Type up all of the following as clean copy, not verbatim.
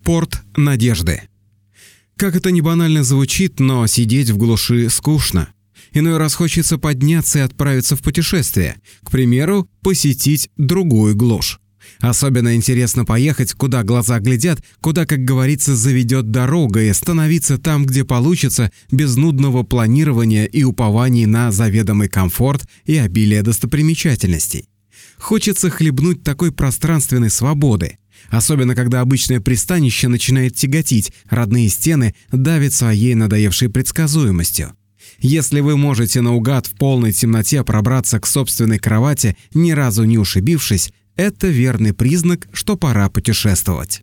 Порт надежды. Как это ни банально звучит, но сидеть в глуши скучно. Иной раз хочется подняться и отправиться в путешествие, к примеру, посетить другую глушь. Особенно интересно поехать, куда глаза глядят, куда, как говорится, заведет дорога, и становиться там, где получится, без нудного планирования и упований на заведомый комфорт и обилие достопримечательностей. Хочется хлебнуть такой пространственной свободы. Особенно, когда обычное пристанище начинает тяготить, родные стены давят своей надоевшей предсказуемостью. Если вы можете наугад в полной темноте пробраться к собственной кровати, ни разу не ушибившись, это верный признак, что пора путешествовать.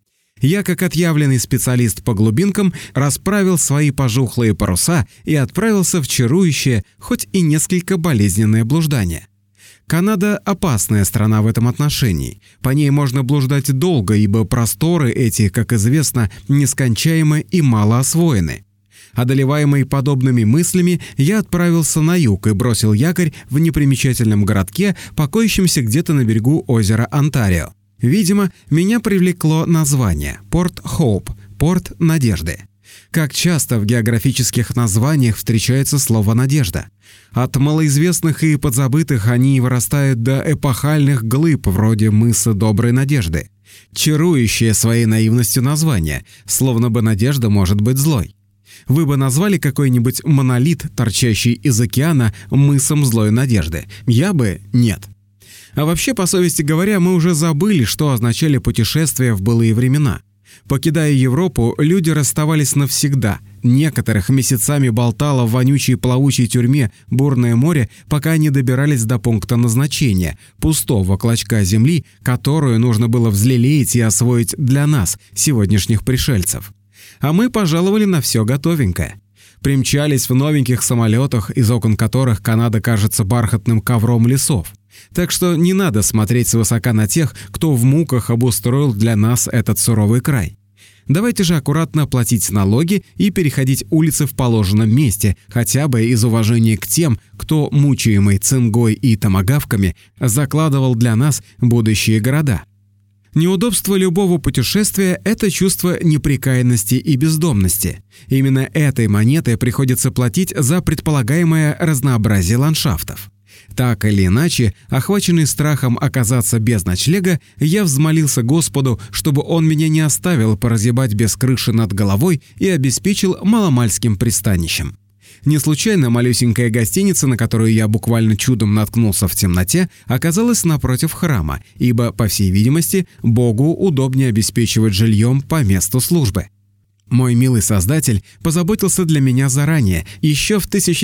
Я, как отъявленный специалист по глубинкам, расправил свои пожухлые паруса и отправился в чарующее, хоть и несколько болезненное блуждание. Канада – опасная страна в этом отношении. По ней можно блуждать долго, ибо просторы эти, как известно, нескончаемы и мало освоены. Одолеваемый подобными мыслями, я отправился на юг и бросил якорь в непримечательном городке, покоящемся где-то на берегу озера Онтарио. Видимо, меня привлекло название – Порт Хоуп – Порт надежды. Как часто в географических названиях встречается слово «надежда». От малоизвестных и подзабытых они вырастают до эпохальных глыб вроде мыса Доброй Надежды. Чарующее своей наивностью название, словно бы надежда может быть злой. Вы бы назвали какой-нибудь монолит, торчащий из океана, мысом злой надежды? Я бы – нет. А вообще, по совести говоря, мы уже забыли, что означали путешествия в былые времена. Покидая Европу, люди расставались навсегда. Некоторых месяцами болтало в вонючей плавучей тюрьме бурное море, пока они добирались до пункта назначения – пустого клочка земли, которую нужно было взлелеять и освоить для нас, сегодняшних пришельцев. А мы пожаловали на все готовенькое. Примчались в новеньких самолетах, из окон которых Канада кажется бархатным ковром лесов. Так что не надо смотреть свысока на тех, кто в муках обустроил для нас этот суровый край. Давайте же аккуратно платить налоги и переходить улицы в положенном месте, хотя бы из уважения к тем, кто, мучаемый цингой и томагавками, закладывал для нас будущие города. Неудобство любого путешествия – это чувство неприкаянности и бездомности. Именно этой монетой приходится платить за предполагаемое разнообразие ландшафтов. Так или иначе, охваченный страхом оказаться без ночлега, я взмолился Господу, чтобы Он меня не оставил прозябать без крыши над головой и обеспечил маломальским пристанищем. Не случайно малюсенькая гостиница, на которую я буквально чудом наткнулся в темноте, оказалась напротив храма, ибо, по всей видимости, Богу удобнее обеспечивать жильем по месту службы. Мой милый Создатель позаботился для меня заранее, еще в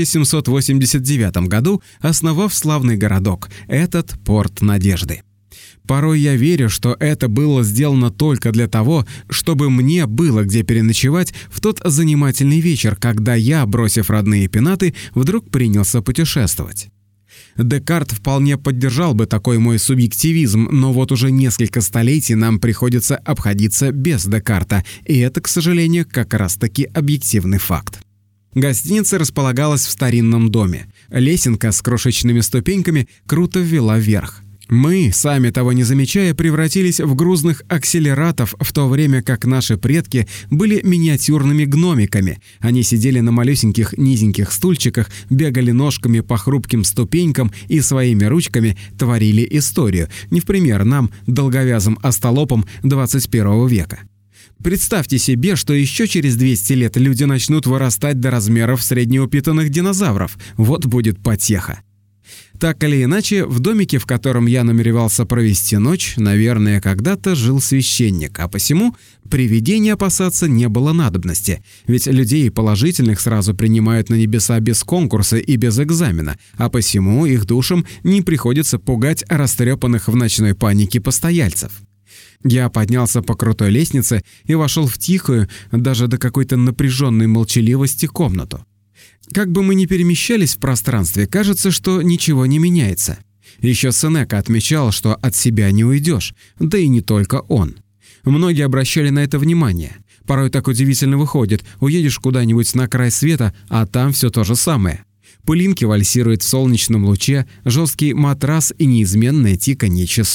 1789 году основав славный городок, этот Порт Надежды. Порой я верю, что это было сделано только для того, чтобы мне было где переночевать в тот занимательный вечер, когда я, бросив родные пенаты, вдруг принялся путешествовать. Декарт вполне поддержал бы такой мой субъективизм, но вот уже несколько столетий нам приходится обходиться без Декарта, и это, к сожалению, как раз-таки объективный факт. Гостиница располагалась в старинном доме. Лесенка с крошечными ступеньками круто ввела вверх. Мы, сами того не замечая, превратились в грузных акселератов, в то время как наши предки были миниатюрными гномиками. Они сидели на малюсеньких низеньких стульчиках, бегали ножками по хрупким ступенькам и своими ручками творили историю, не в пример нам, долговязым остолопам 21 века. Представьте себе, что еще через 200 лет люди начнут вырастать до размеров среднеупитанных динозавров. Вот будет потеха. Так или иначе, в домике, в котором я намеревался провести ночь, наверное, когда-то жил священник, а посему привидений опасаться не было надобности, ведь людей положительных сразу принимают на небеса без конкурса и без экзамена, а посему их душам не приходится пугать растрепанных в ночной панике постояльцев. Я поднялся по крутой лестнице и вошел в тихую, даже до какой-то напряженной молчаливости комнату. Как бы мы ни перемещались в пространстве, кажется, что ничего не меняется. Еще Сенека отмечал, что от себя не уйдешь, да и не только он. Многие обращали на это внимание. Порой так удивительно выходит, уедешь куда-нибудь на край света, а там все то же самое. Пылинки вальсируют в солнечном луче, жесткий матрас и неизменное тиканье часов.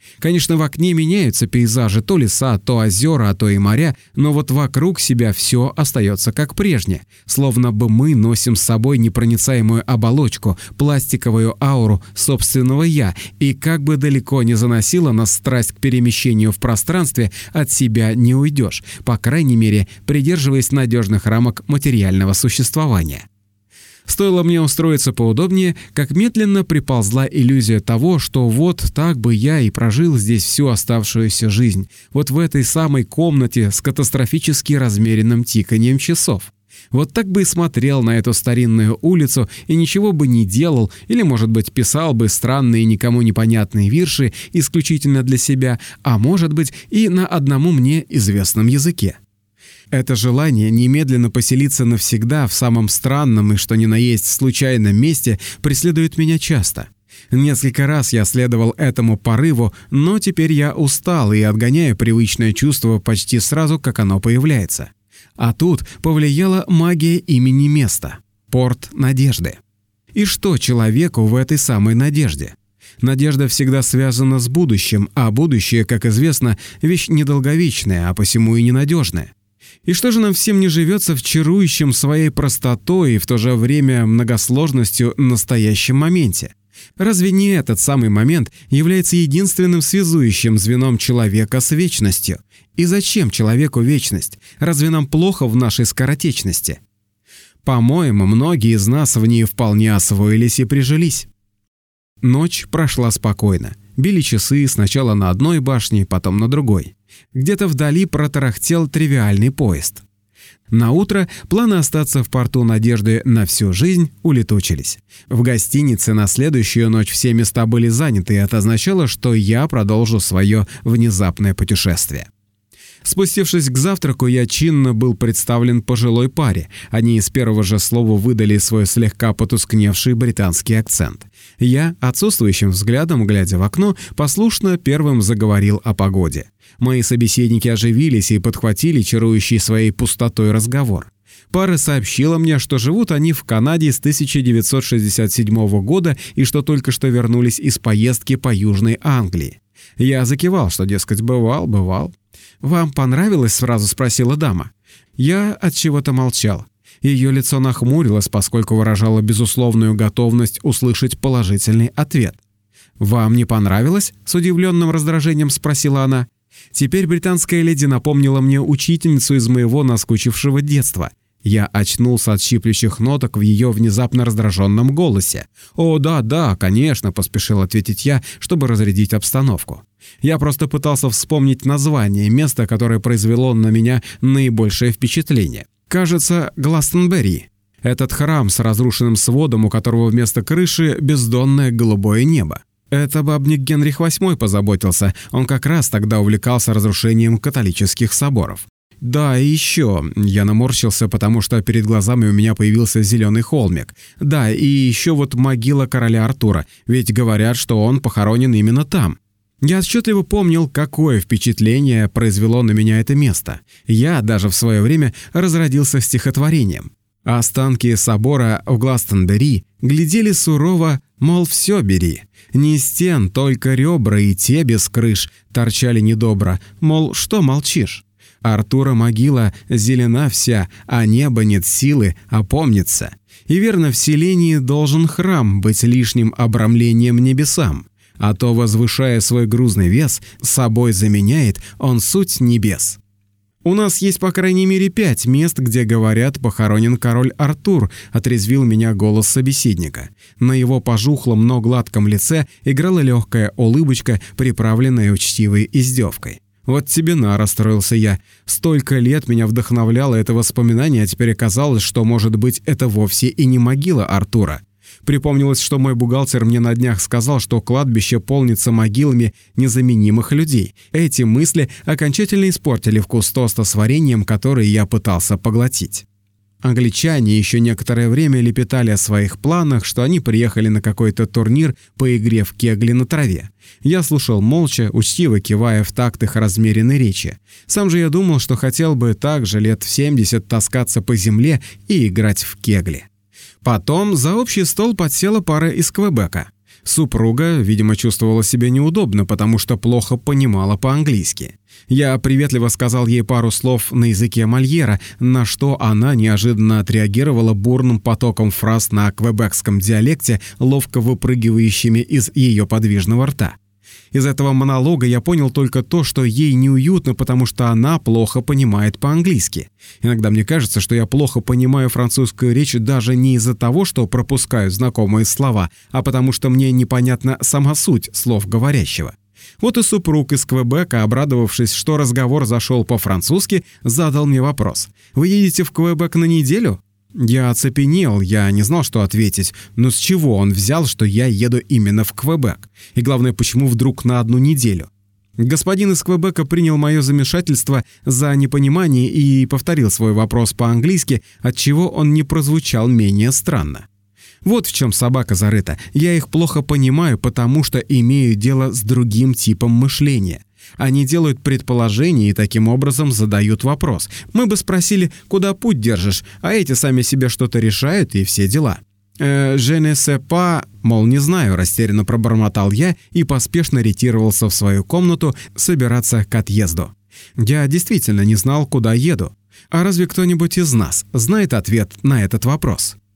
Конечно, в окне меняются пейзажи, то леса, то озера, а то и моря, но вот вокруг себя все остается как прежнее, словно бы мы носим с собой непроницаемую оболочку, пластиковую ауру собственного «я», и как бы далеко ни заносила нас страсть к перемещению в пространстве, от себя не уйдешь, по крайней мере, придерживаясь надежных рамок материального существования. Стоило мне устроиться поудобнее, как медленно приползла иллюзия того, что вот так бы я и прожил здесь всю оставшуюся жизнь, вот в этой самой комнате с катастрофически размеренным тиканьем часов. Вот так бы и смотрел на эту старинную улицу и ничего бы не делал, или, может быть, писал бы странные никому непонятные вирши исключительно для себя, а может быть и на одному мне известном языке. Это желание немедленно поселиться навсегда в самом странном и что ни на есть случайном месте преследует меня часто. Несколько раз я следовал этому порыву, но теперь я устал и отгоняю привычное чувство почти сразу, как оно появляется. А тут повлияла магия имени места – Порт Надежды. И что человеку в этой самой надежде? Надежда всегда связана с будущим, а будущее, как известно, вещь недолговечная, а посему и ненадежная. И что же нам всем не живется в чарующем своей простотой и в то же время многосложностью настоящем моменте? Разве не этот самый момент является единственным связующим звеном человека с вечностью? И зачем человеку вечность? Разве нам плохо в нашей скоротечности? По-моему, многие из нас в ней вполне освоились и прижились. Ночь прошла спокойно. Били часы сначала на одной башне, потом на другой. Где-то вдали протарахтел тривиальный поезд. Наутро планы остаться в порту Надежды на всю жизнь улетучились. В гостинице на следующую ночь все места были заняты, и это означало, что я продолжу свое внезапное путешествие. Спустившись к завтраку, я чинно был представлен пожилой паре. Они с первого же слова выдали свой слегка потускневший британский акцент. Я, отсутствующим взглядом, глядя в окно, послушно первым заговорил о погоде. Мои собеседники оживились и подхватили чарующий своей пустотой разговор. Пара сообщила мне, что живут они в Канаде с 1967 года и что только что вернулись из поездки по Южной Англии. Я закивал, что, дескать, бывал. «Вам понравилось?» — сразу спросила дама. Я от чего-то молчал. Ее лицо нахмурилось, поскольку выражало безусловную готовность услышать положительный ответ. «Вам не понравилось?» — с удивленным раздражением спросила она. Теперь британская леди напомнила мне учительницу из моего наскучившего детства. Я очнулся от щиплющих ноток в ее внезапно раздраженном голосе. «О, да, конечно», — поспешил ответить я, чтобы разрядить обстановку. Я просто пытался вспомнить название места, которое произвело на меня наибольшее впечатление. Кажется, Гластонберри. Этот храм с разрушенным сводом, у которого вместо крыши бездонное голубое небо. Это бабник Генрих VIII позаботился, он как раз тогда увлекался разрушением католических соборов. Да, и еще, я наморщился, потому что перед глазами у меня появился зеленый холмик. Да, и еще вот могила короля Артура, ведь говорят, что он похоронен именно там. Я отчетливо помнил, какое впечатление произвело на меня это место. Я даже в свое время разродился стихотворением. Останки собора в Гластонберри глядели сурово, мол, все бери. Не стен, только ребра и те без крыш торчали недобро, мол, что молчишь? Артура могила зелена вся, а небо нет силы опомниться. И верно, в селении должен храм быть лишним обрамлением небесам, а то, возвышая свой грузный вес, собой заменяет он суть небес. «У нас есть по крайней мере 5 мест, где, говорят, похоронен король Артур», — отрезвил меня голос собеседника. На его пожухлом, но гладком лице играла легкая улыбочка, приправленная учтивой издевкой. «Вот тебе на», — расстроился я. Столько лет меня вдохновляло это воспоминание, а теперь оказалось, что, может быть, это вовсе и не могила Артура. Припомнилось, что мой бухгалтер мне на днях сказал, что кладбище полнится могилами незаменимых людей. Эти мысли окончательно испортили вкус тоста с вареньем, который я пытался поглотить. Англичане еще некоторое время лепетали о своих планах, что они приехали на какой-то турнир по игре в кегли на траве. Я слушал молча, учтиво кивая в такт их размеренной речи. Сам же я думал, что хотел бы также лет в 70 таскаться по земле и играть в кегли. Потом за общий стол подсела пара из Квебека. Супруга, видимо, чувствовала себя неудобно, потому что плохо понимала по-английски. Я приветливо сказал ей пару слов на языке Мольера, на что она неожиданно отреагировала бурным потоком фраз на квебекском диалекте, ловко выпрыгивающими из ее подвижного рта. Из этого монолога я понял только то, что ей неуютно, потому что она плохо понимает по-английски. Иногда мне кажется, что я плохо понимаю французскую речь даже не из-за того, что пропускаю знакомые слова, а потому что мне непонятна сама суть слов говорящего. Вот и супруг из Квебека, обрадовавшись, что разговор зашел по-французски, задал мне вопрос: «Вы едете в Квебек на неделю?» Я оцепенел, я не знал, что ответить, но с чего он взял, что я еду именно в Квебек? И главное, почему вдруг на 1 неделю? Господин из Квебека принял мое замешательство за непонимание и повторил свой вопрос по-английски, отчего он не прозвучал менее странно. Вот в чем собака зарыта. Я их плохо понимаю, потому что имею дело с другим типом мышления. Они делают предположения и таким образом задают вопрос. Мы бы спросили, куда путь держишь, а эти сами себе что-то решают и все дела. «Je ne sais pas», мол, не знаю, растерянно пробормотал я и поспешно ретировался в свою комнату собираться к отъезду. Я действительно не знал, куда еду. А разве кто-нибудь из нас знает ответ на этот вопрос?